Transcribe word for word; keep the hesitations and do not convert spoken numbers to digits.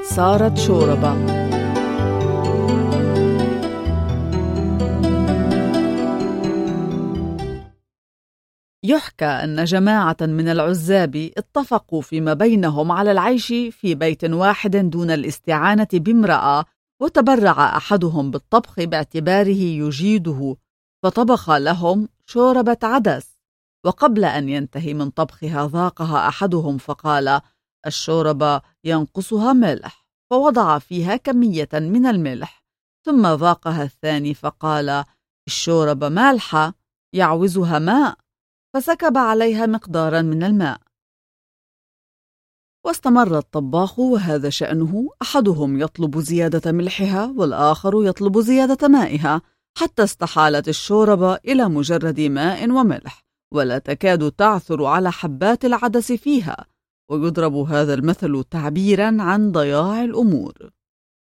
صارت شوربة. يحكى أن جماعة من العزاب اتفقوا فيما بينهم على العيش في بيت واحد دون الاستعانة بامرأة، وتبرع أحدهم بالطبخ باعتباره يجيده، فطبخ لهم شوربة عدس، وقبل أن ينتهي من طبخها ذاقها أحدهم فقال: الشوربة ينقصها ملح، فوضع فيها كمية من الملح، ثم ذاقها الثاني فقال: الشوربة مالحة يعوزها ماء، فسكب عليها مقدارا من الماء. واستمر الطباخ وهذا شأنه، أحدهم يطلب زيادة ملحها والآخر يطلب زيادة مائها، حتى استحالت الشوربة إلى مجرد ماء وملح، ولا تكاد تعثر على حبات العدس فيها. ويضرب هذا المثل تعبيرا عن ضياع الأمور.